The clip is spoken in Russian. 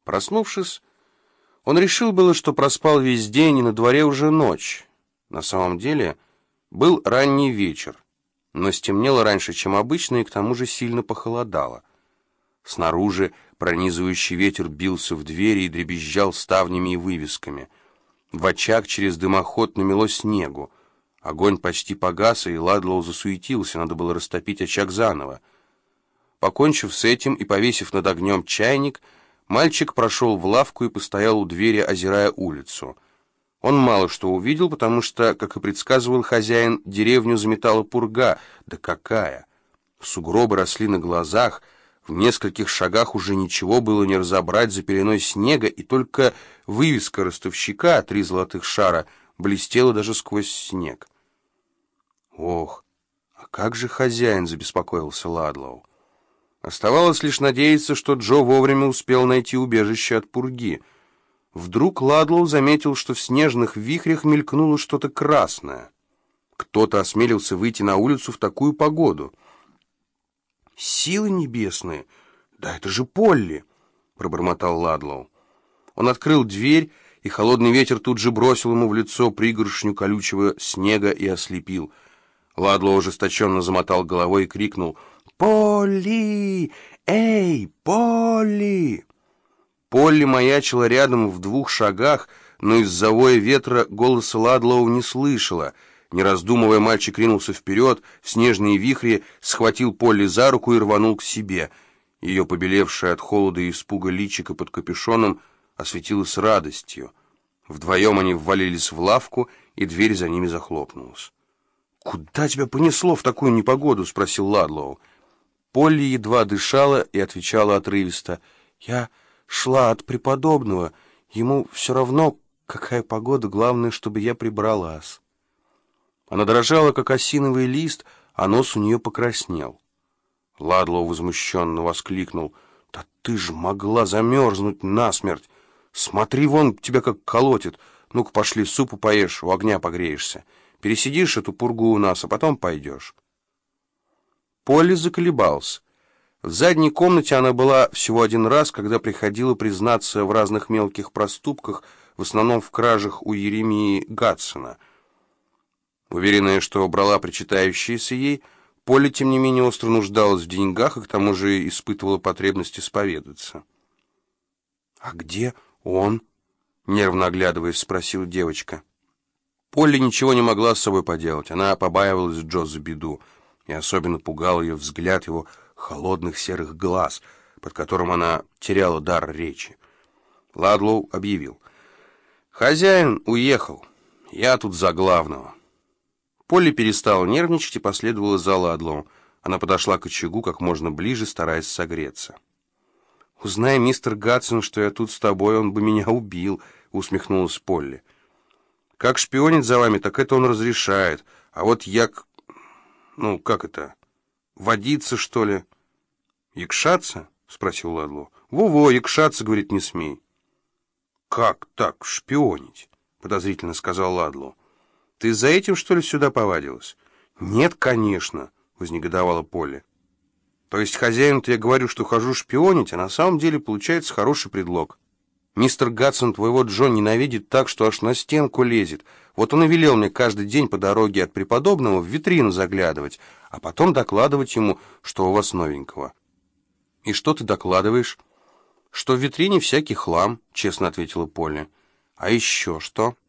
Проснувшись, он решил было, что проспал весь день, и на дворе уже ночь. На самом деле был ранний вечер, но стемнело раньше, чем обычно, и к тому же сильно похолодало. Снаружи пронизывающий ветер бился в двери и дребезжал ставнями и вывесками. В очаг через дымоход намело снегу. Огонь почти погас, и Ладлоу засуетился, надо было растопить очаг заново. Покончив с этим и повесив над огнем чайник, мальчик прошел в лавку и постоял у двери, озирая улицу. Он мало что увидел, потому что, как и предсказывал хозяин, деревню заметала пурга. Да какая! Сугробы росли на глазах, в нескольких шагах уже ничего было не разобрать за пеленой снега, и только вывеска ростовщика «3 золотых шара» блестела даже сквозь снег. «Ох, а как же хозяин?» — забеспокоился Ладлоу. Оставалось лишь надеяться, что Джо вовремя успел найти убежище от пурги. Вдруг Ладлоу заметил, что в снежных вихрях мелькнуло что-то красное. Кто-то осмелился выйти на улицу в такую погоду. «Силы небесные! Да это же Полли!» — пробормотал Ладлоу. Он открыл дверь, и холодный ветер тут же бросил ему в лицо пригоршню колючего снега и ослепил. Ладлоу ожесточенно замотал головой и крикнул: «Полли! Эй, Полли!» Полли маячила рядом в 2 шагах, но из-за воя ветра голоса Ладлоу не слышала. Не раздумывая, мальчик ринулся вперед, в снежные вихри, схватил Полли за руку и рванул к себе. Ее побелевшее от холода и испуга личико под капюшоном осветилось радостью. Вдвоем они ввалились в лавку, и дверь за ними захлопнулась. «Куда тебя понесло в такую непогоду?» — спросил Ладлоу. Полли едва дышала и отвечала отрывисто: «Я шла от преподобного. Ему все равно, какая погода, главное, чтобы я прибралась». Она дрожала, как осиновый лист, а нос у нее покраснел. Ладлоу возмущенно воскликнул: «Да ты ж могла замерзнуть насмерть! Смотри, вон тебя как колотит! Ну-ка, пошли, супу поешь, у огня погреешься. Пересидишь эту пургу у нас, а потом пойдешь». Полли заколебался. В задней комнате она была всего 1 раз, когда приходила признаться в разных мелких проступках, в основном в кражах у Еремии Гатсона. Уверенная, что брала причитающиеся ей, Полли, тем не менее, остро нуждалась в деньгах и к тому же испытывала потребность исповедаться. «А где он?» — нервно оглядываясь, спросила девочка. Полли ничего не могла с собой поделать. Она побаивалась Джо за беду, и особенно пугал ее взгляд его холодных серых глаз, под которым она теряла дар речи. Ладлоу объявил: «Хозяин уехал. Я тут за главного». Полли перестала нервничать и последовала за Ладлоу. Она подошла к очагу как можно ближе, стараясь согреться. «Узнай, мистер Гатсон, что я тут с тобой, он бы меня убил», — усмехнулась Полли. «Как шпионить за вами, так это он разрешает. А вот ну, как это? Водиться, что ли?» «Якшаться?» — спросил Ладлоу. «Во-во, якшаться, — говорит, — не смей». «Как так шпионить?» — подозрительно сказал Ладлоу. «Ты за этим, что ли, сюда повадилась?» «Нет, конечно», — вознегодовала Полли. «То есть хозяину-то я говорю, что хожу шпионить, а на самом деле получается хороший предлог. Мистер Гатсон твоего Джо ненавидит так, что аж на стенку лезет. Вот он и велел мне каждый день по дороге от преподобного в витрину заглядывать, а потом докладывать ему, что у вас новенького». «И что ты докладываешь?» «Что в витрине всякий хлам», — честно ответила Полли. «А еще что?»